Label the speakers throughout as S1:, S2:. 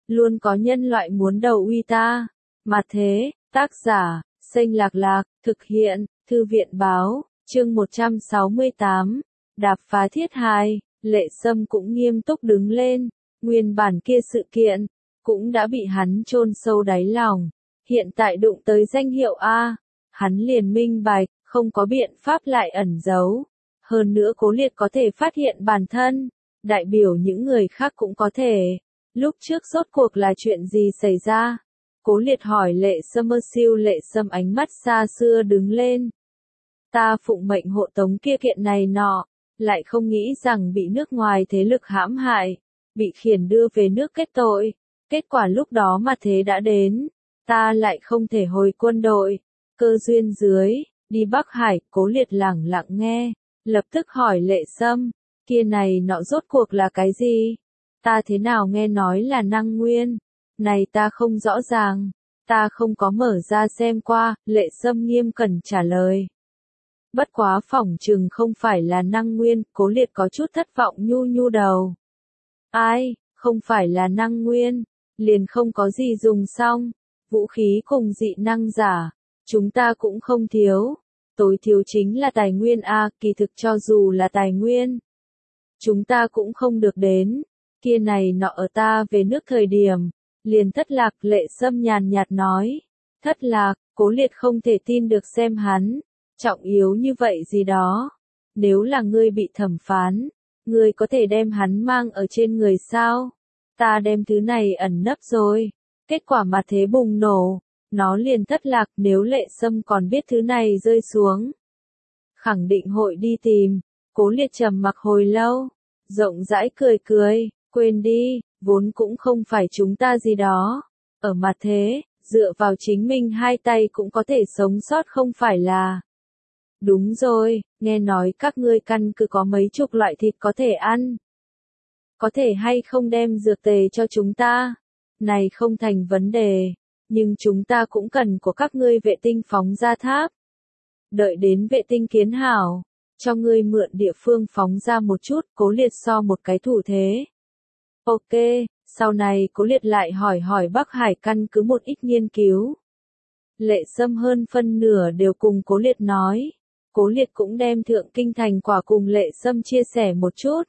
S1: luôn có nhân loại muốn đầu uy ta. Mà thế, tác giả, Xanh Lạc Lạc, thực hiện, Thư viện báo, chương 168, đạp phá thiết hài, Lệ Sâm cũng nghiêm túc đứng lên, nguyên bản kia sự kiện, cũng đã bị hắn chôn sâu đáy lòng, hiện tại đụng tới danh hiệu A, hắn liền minh bạch, không có biện pháp lại ẩn giấu, hơn nữa Cố Liệt có thể phát hiện bản thân, đại biểu những người khác cũng có thể, lúc trước rốt cuộc là chuyện gì xảy ra? Cố Liệt hỏi Lệ Sâm. Lệ Sâm ánh mắt xa xưa đứng lên. Ta phụng mệnh hộ tống kia kiện này nọ, lại không nghĩ rằng bị nước ngoài thế lực hãm hại, bị khiển đưa về nước kết tội, kết quả lúc đó mà thế đã đến, ta lại không thể hồi quân đội, cơ duyên dưới, đi Bắc Hải. Cố Liệt lẳng lặng nghe, lập tức hỏi Lệ Sâm, kia này nọ rốt cuộc là cái gì? Ta thế nào nghe nói là năng nguyên? Này ta không rõ ràng, ta không có mở ra xem qua, Lệ Sâm nghiêm cẩn trả lời. Bất quá phỏng chừng không phải là năng nguyên, Cố Liệt có chút thất vọng nhu nhu đầu. Ai, không phải là năng nguyên, liền không có gì dùng xong, vũ khí cùng dị năng giả, chúng ta cũng không thiếu, tối thiếu chính là tài nguyên a, kỳ thực cho dù là tài nguyên, chúng ta cũng không được đến, kia này nọ ở ta về nước thời điểm, liền thất lạc. Lệ Sâm nhàn nhạt nói, thất lạc. Cố Liệt không thể tin được xem hắn, trọng yếu như vậy gì đó, nếu là ngươi bị thẩm phán, ngươi có thể đem hắn mang ở trên người sao? Ta đem thứ này ẩn nấp rồi, kết quả mà thế bùng nổ, nó liền thất lạc. Nếu Lệ Sâm còn biết thứ này rơi xuống, khẳng định hội đi tìm. Cố Liệt trầm mặc hồi lâu, rộng rãi cười cười, quên đi, vốn cũng không phải chúng ta gì đó, ở mặt thế, dựa vào chính mình hai tay cũng có thể sống sót không phải là. Đúng rồi, nghe nói các ngươi căn cứ có mấy chục loại thịt có thể ăn. Có thể hay không đem dược tề cho chúng ta? Này không thành vấn đề, nhưng chúng ta cũng cần của các ngươi vệ tinh phóng ra tháp. Đợi đến vệ tinh kiến hảo, cho ngươi mượn địa phương phóng ra một chút. Cố Liệt so một cái thủ thế. Ok, sau này Cố Liệt lại hỏi Bắc Hải căn cứ một ít nghiên cứu. Lệ Sâm hơn phân nửa đều cùng Cố Liệt nói. Cố Liệt cũng đem thượng kinh thành quả cùng Lệ Sâm chia sẻ một chút.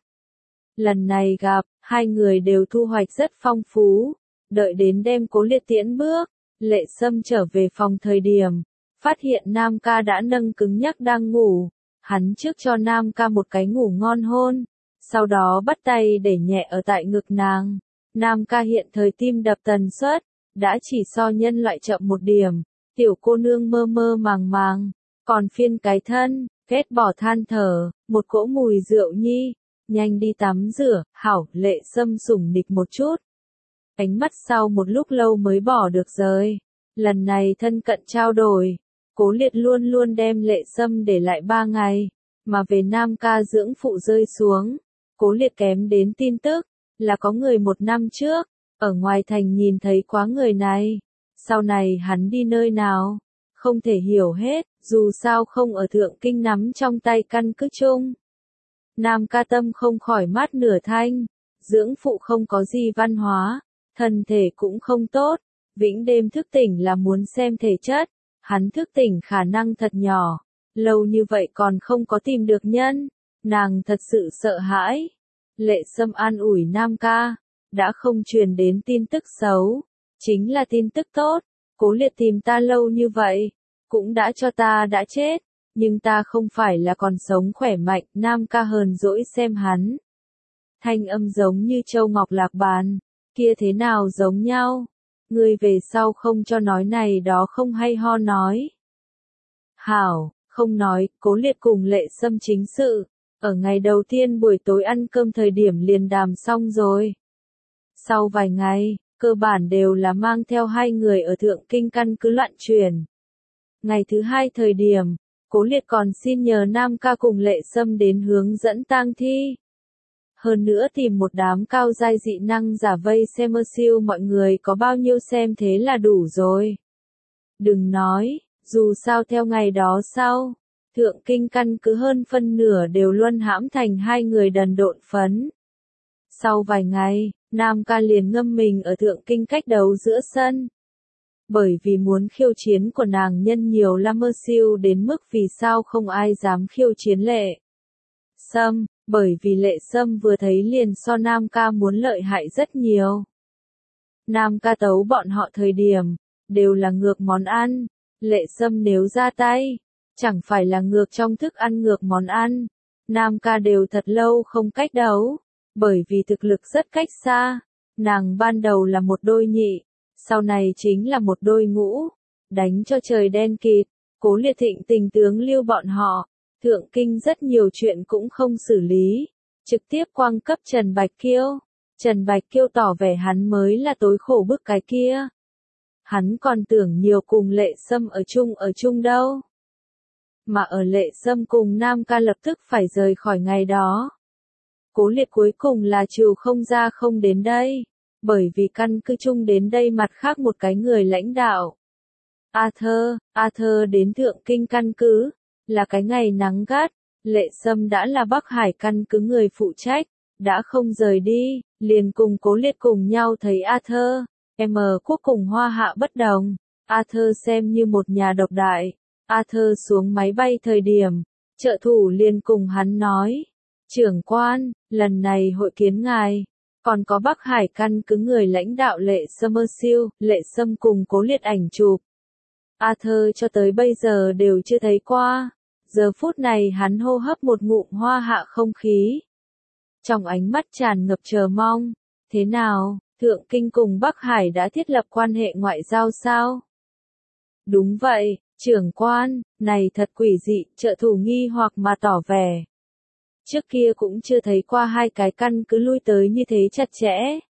S1: Lần này gặp, hai người đều thu hoạch rất phong phú. Đợi đến đêm Cố Liệt tiễn bước, Lệ Sâm trở về phòng thời điểm, phát hiện Nam Ca đã nâng cứng nhắc đang ngủ. Hắn trước cho Nam Ca một cái ngủ ngon hôn, sau đó bắt tay để nhẹ ở tại ngực nàng. Nam Ca hiện thời tim đập tần suất, đã chỉ so nhân loại chậm một điểm, tiểu cô nương mơ mơ màng màng, còn phiên cái thân, ghét bỏ than thở, một cỗ mùi rượu nhi, nhanh đi tắm rửa, hảo. Lệ Sâm sủng nịch một chút, ánh mắt sau một lúc lâu mới bỏ được rời. Lần này thân cận trao đổi, Cố Liệt luôn luôn đem Lệ Sâm để lại 3 ngày, mà về Nam Ca dưỡng phụ rơi xuống. Cố Liệt kém đến tin tức, là có người 1 năm trước, ở ngoài thành nhìn thấy quá người này. Sau này hắn đi nơi nào, không thể hiểu hết, dù sao không ở thượng kinh nắm trong tay căn cứ chung. Nam Ca tâm không khỏi mát nửa thanh, dưỡng phụ không có gì văn hóa, thân thể cũng không tốt, vĩnh đêm thức tỉnh là muốn xem thể chất, hắn thức tỉnh khả năng thật nhỏ, lâu như vậy còn không có tìm được nhân, nàng thật sự sợ hãi. Lệ Sâm an ủi Nam Ca, đã không truyền đến tin tức xấu, chính là tin tức tốt. Cố Liệt tìm ta lâu như vậy, cũng đã cho ta đã chết, nhưng ta không phải là còn sống khỏe mạnh. Nam Ca hờn dỗi xem hắn, thanh âm giống như châu ngọc lạc bàn, kia thế nào giống nhau, ngươi về sau không cho nói này đó không hay ho nói. Hảo, không nói. Cố Liệt cùng Lệ Sâm chính sự, ở ngày đầu tiên buổi tối ăn cơm thời điểm liền đàm xong rồi. Sau vài ngày, cơ bản đều là mang theo hai người ở thượng kinh căn cứ loạn chuyển. Ngày thứ hai thời điểm, Cố Liệt còn xin nhờ Nam Ca cùng Lệ Sâm đến hướng dẫn tang thi. Hơn nữa tìm một đám cao giai dị năng giả vây xem siêu mọi người có bao nhiêu xem thế là đủ rồi. Đừng nói, dù sao theo ngày đó sau, thượng kinh căn cứ hơn phân nửa đều luân hãm thành hai người đần độn phấn. Sau vài ngày, Nam ca liền ngâm mình ở thượng kinh cách đấu giữa sân. Bởi vì muốn khiêu chiến của nàng nhân nhiều la mơ siêu đến mức vì sao không ai dám khiêu chiến Lệ Sâm, bởi vì Lệ Sâm vừa thấy liền so Nam ca muốn lợi hại rất nhiều. Nam ca tấu bọn họ thời điểm, đều là ngược món ăn, Lệ Sâm nếu ra tay, chẳng phải là ngược trong thức ăn ngược món ăn. Nam ca đều thật lâu không cách đấu, bởi vì thực lực rất cách xa, nàng ban đầu là một đôi nhị, sau này chính là một đôi ngũ, đánh cho trời đen kịt, Cố Liệt Thịnh tình tướng lưu bọn họ, thượng kinh rất nhiều chuyện cũng không xử lý, trực tiếp quăng cấp Trần Bạch Kiêu. Trần Bạch Kiêu tỏ vẻ hắn mới là tối khổ bức cái kia. Hắn còn tưởng nhiều cùng Lệ Sâm ở chung đâu. Mà ở Lệ Sâm cùng Nam ca lập tức phải rời khỏi ngày đó. Cố Liệt cuối cùng là trừ không ra không đến đây, bởi vì căn cứ chung đến đây mặt khác một cái người lãnh đạo. Arthur đến thượng kinh căn cứ, là cái ngày nắng gắt, Lệ Sâm đã là Bắc Hải căn cứ người phụ trách, đã không rời đi, liền cùng Cố Liệt cùng nhau thấy Arthur. Quốc cùng Hoa Hạ bất đồng, Arthur xem như một nhà độc đại. Arthur xuống máy bay thời điểm, trợ thủ liền cùng hắn nói, trưởng quan, lần này hội kiến ngài, còn có Bắc Hải căn cứ người lãnh đạo Lệ Summerfield, Lệ Sâm cùng Cố Liệt ảnh chụp. Arthur cho tới bây giờ đều chưa thấy qua, giờ phút này hắn hô hấp một ngụm Hoa Hạ không khí. Trong ánh mắt tràn ngập chờ mong, thế nào, Thượng Kinh cùng Bắc Hải đã thiết lập quan hệ ngoại giao sao? Đúng vậy, trưởng quan, này thật quỷ dị, trợ thủ nghi hoặc mà tỏ vẻ. Trước kia cũng chưa thấy qua hai cái căn cứ lui tới như thế chặt chẽ.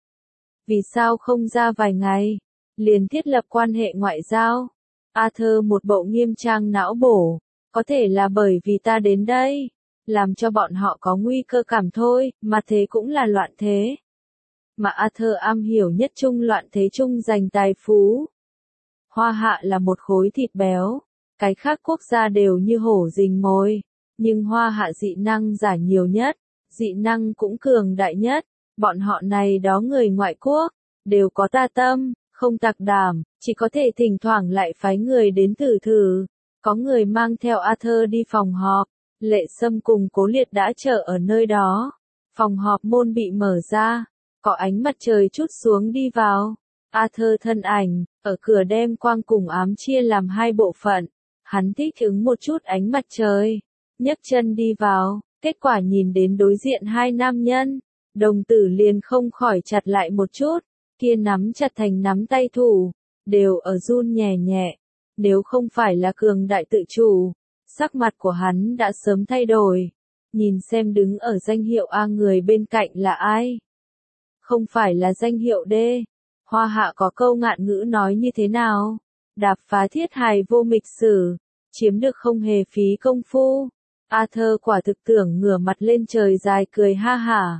S1: Vì sao không ra vài ngày, liền thiết lập quan hệ ngoại giao? Arthur một bộ nghiêm trang não bổ, có thể là bởi vì ta đến đây, làm cho bọn họ có nguy cơ cảm thôi, mà thế cũng là loạn thế. Mà Arthur am hiểu nhất chung loạn thế chung giành tài phú. Hoa Hạ là một khối thịt béo, cái khác quốc gia đều như hổ rình mồi, nhưng Hoa Hạ dị năng giả nhiều nhất, dị năng cũng cường đại nhất, bọn họ này đó người ngoại quốc, đều có tà tâm, không tạc đảm, chỉ có thể thỉnh thoảng lại phái người đến thử. Có người mang theo Arthur đi phòng họp, Lệ Sâm cùng Cố Liệt đã chờ ở nơi đó. Phòng họp môn bị mở ra, có ánh mặt trời chút xuống đi vào. Arthur thân ảnh, ở cửa đem quang cùng ám chia làm hai bộ phận. Hắn thích ứng một chút ánh mặt trời, nhấc chân đi vào, kết quả nhìn đến đối diện hai nam nhân. Đồng tử liền không khỏi chặt lại một chút, kia nắm chặt thành nắm tay thủ, đều ở run nhẹ nhẹ. Nếu không phải là cường đại tự chủ, sắc mặt của hắn đã sớm thay đổi. Nhìn xem đứng ở danh hiệu A người bên cạnh là ai? Không phải là danh hiệu D. Hoa Hạ có câu ngạn ngữ nói như thế nào? Đạp phá thiết hài vô mịch sử, chiếm được không hề phí công phu. Arthur quả thực tưởng ngửa mặt lên trời dài cười ha hả.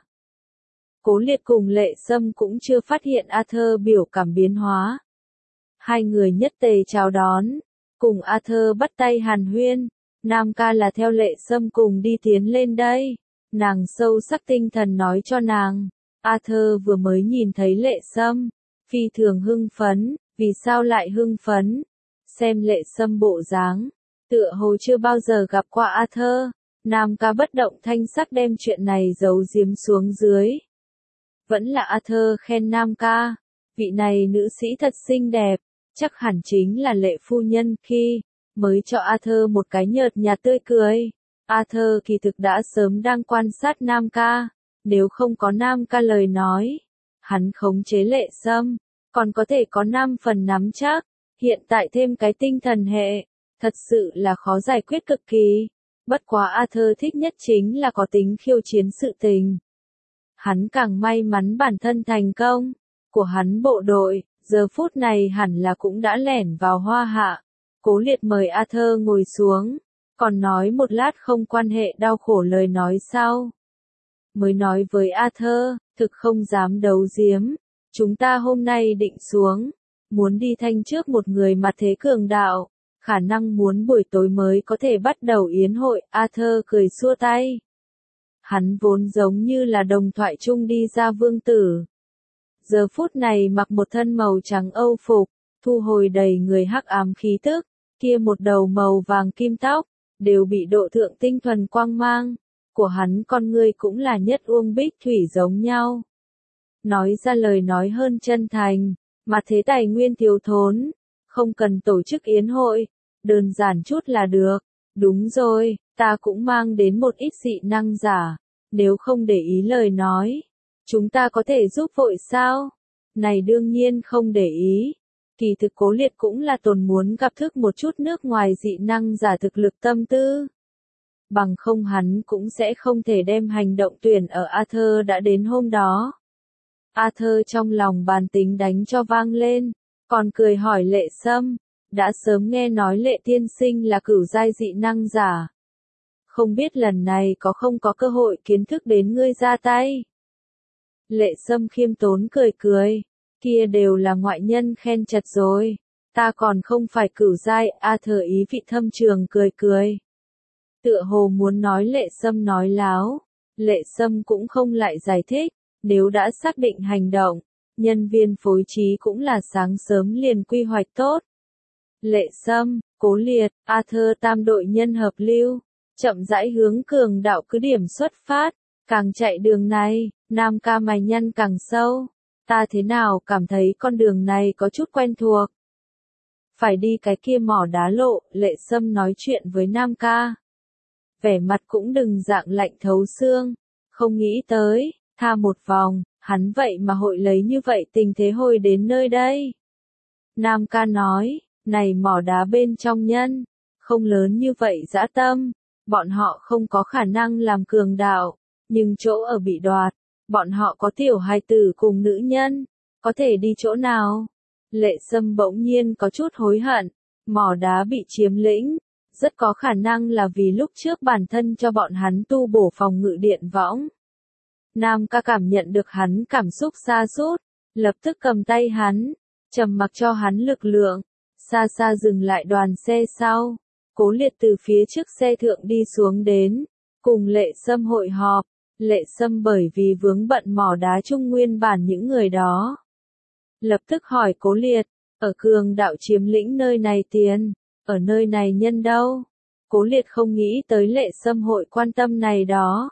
S1: Cố Liệt cùng Lệ Sâm cũng chưa phát hiện Arthur biểu cảm biến hóa. Hai người nhất tề chào đón, cùng Arthur bắt tay hàn huyên. Nam ca là theo Lệ Sâm cùng đi tiến lên đây. Nàng sâu sắc tinh thần nói cho nàng. Arthur vừa mới nhìn thấy Lệ Sâm, phi thường hưng phấn. Vì sao lại hưng phấn? Xem Lệ Sâm bộ dáng, tựa hồ chưa bao giờ gặp qua Arthur. Nam ca bất động thanh sắc đem chuyện này giấu giếm xuống dưới. Vẫn là Arthur khen Nam ca. Vị này nữ sĩ thật xinh đẹp, chắc hẳn chính là Lệ phu nhân khi mới cho Arthur một cái nhợt nhạt tươi cười. Arthur kỳ thực đã sớm đang quan sát Nam ca, nếu không có Nam ca lời nói, hắn khống chế Lệ Sâm, còn có thể có 5 phần nắm chắc, hiện tại thêm cái tinh thần hệ, thật sự là khó giải quyết cực kỳ. Bất quá Arthur thích nhất chính là có tính khiêu chiến sự tình. Hắn càng may mắn bản thân thành công, của hắn bộ đội, giờ phút này hẳn là cũng đã lẻn vào Hoa Hạ. Cố Liệt mời Arthur ngồi xuống, còn nói một lát không quan hệ đau khổ lời nói sau. Mới nói với Arthur, thực không dám đấu giếm, chúng ta hôm nay định xuống, muốn đi thanh trước một người mặt thế cường đạo, khả năng muốn buổi tối mới có thể bắt đầu yến hội. Arthur cười xua tay. Hắn vốn giống như là đồng thoại chung đi ra vương tử. giờ phút này mặc một thân màu trắng âu phục, thu hồi đầy người hắc ám khí tức, kia một đầu màu vàng kim tóc, đều bị độ thượng tinh thuần quang mang, của hắn con người cũng là nhất uông bích thủy giống nhau. Nói ra lời nói hơn chân thành, mà thế tài nguyên thiếu thốn, không cần tổ chức yến hội, đơn giản chút là được. Đúng rồi, ta cũng mang đến một ít dị năng giả, nếu không để ý lời nói, chúng ta có thể giúp vội sao? Này đương nhiên không để ý. Kỳ thực Cố Liệt cũng là tồn muốn gặp thức một chút nước ngoài dị năng giả thực lực tâm tư. Bằng không hắn cũng sẽ không thể đem hành động tuyển ở Arthur đã đến hôm đó. Arthur trong lòng bàn tính đánh cho vang lên, còn cười hỏi Lệ Sâm, đã sớm nghe nói Lệ tiên sinh là cửu giai dị năng giả. Không biết lần này không có cơ hội kiến thức đến ngươi ra tay. Lệ Sâm khiêm tốn cười cười, kia đều là ngoại nhân khen chật rồi, ta còn không phải cửu giai. Arthur ý vị thâm trường cười cười. Tựa hồ muốn nói Lệ Sâm nói láo, Lệ Sâm cũng không lại giải thích, nếu đã xác định hành động, nhân viên phối trí cũng là sáng sớm liền quy hoạch tốt. Lệ Sâm, Cố Liệt, Arthur tam đội nhân hợp lưu, chậm rãi hướng cường đạo cứ điểm xuất phát, càng chạy đường này, Nam Ca mày nhăn càng sâu. Ta thế nào cảm thấy con đường này có chút quen thuộc. Phải đi cái kia mỏ đá lộ, Lệ Sâm nói chuyện với Nam Ca. Vẻ mặt cũng đừng dạng lạnh thấu xương, không nghĩ tới, tha một vòng, hắn vậy mà hội lấy như vậy tình thế hồi đến nơi đây. Nam Ca nói, này mỏ đá bên trong nhân, không lớn như vậy dã tâm, bọn họ không có khả năng làm cường đạo, nhưng chỗ ở bị đoạt, bọn họ có tiểu hài tử cùng nữ nhân, có thể đi chỗ nào? Lệ Sâm bỗng nhiên có chút hối hận, mỏ đá bị chiếm lĩnh, rất có khả năng là vì lúc trước bản thân cho bọn hắn tu bổ phòng ngự điện võng. Nam Ca cảm nhận được hắn cảm xúc sa sút, lập tức cầm tay hắn, trầm mặc cho hắn lực lượng, xa xa dừng lại đoàn xe sau. Cố Liệt từ phía trước xe thượng đi xuống đến, cùng Lệ Sâm hội họp. Lệ Sâm bởi vì vướng bận mỏ đá chung nguyên bản những người đó. Lập tức hỏi Cố Liệt, ở cường đạo chiếm lĩnh nơi này tiền, ở nơi này nhân đâu? Cố Liệt không nghĩ tới Lệ Sâm hội quan tâm này đó.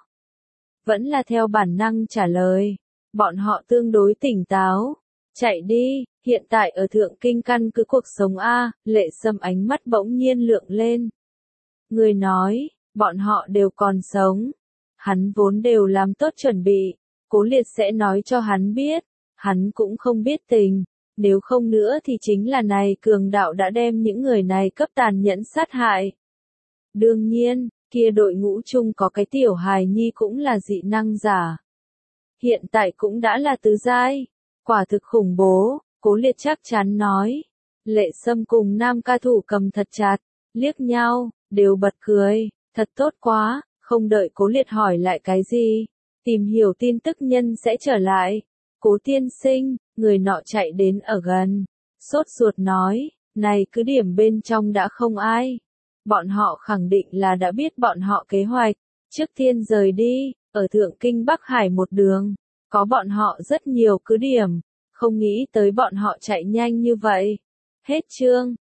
S1: Vẫn là theo bản năng trả lời, bọn họ tương đối tỉnh táo. Chạy đi, hiện tại ở Thượng Kinh căn cứ cuộc sống A. Lệ Sâm ánh mắt bỗng nhiên lượng lên. Người nói, bọn họ đều còn sống. Hắn vốn đều làm tốt chuẩn bị, Cố Liệt sẽ nói cho hắn biết, hắn cũng không biết tình, nếu không nữa thì chính là này cường đạo đã đem những người này cấp tàn nhẫn sát hại. Đương nhiên, kia đội ngũ chung có cái tiểu hài nhi cũng là dị năng giả. Hiện tại cũng đã là tứ giai, quả thực khủng bố, Cố Liệt chắc chắn nói. Lệ Sâm cùng Nam Ca thủ cầm thật chặt, liếc nhau, đều bật cười, thật tốt quá. Không đợi Cố Liệt hỏi lại cái gì, tìm hiểu tin tức nhân sẽ trở lại. Cố tiên sinh, người nọ chạy đến ở gần, sốt ruột nói, này cứ điểm bên trong đã không ai. Bọn họ khẳng định là đã biết bọn họ kế hoạch, trước tiên rời đi, ở Thượng Kinh Bắc Hải một đường, có bọn họ rất nhiều cứ điểm, không nghĩ tới bọn họ chạy nhanh như vậy. Hết chương.